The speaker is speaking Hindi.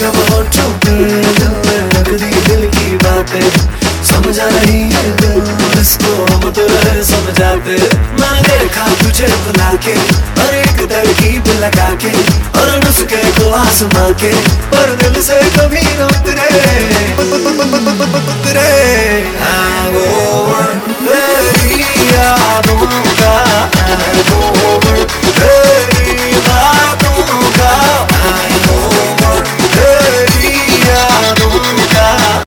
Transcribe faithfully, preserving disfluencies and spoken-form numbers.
अब होठों पे दिल ने रख दी दिल की बातें, समझा नहीं है दिल इसको हम तो रहे समझाते। मैंने देखा तुझे बुला के और एक तरकीब लगा के और नुस्खे को आजमा के, पर दिल से कभी न उतरे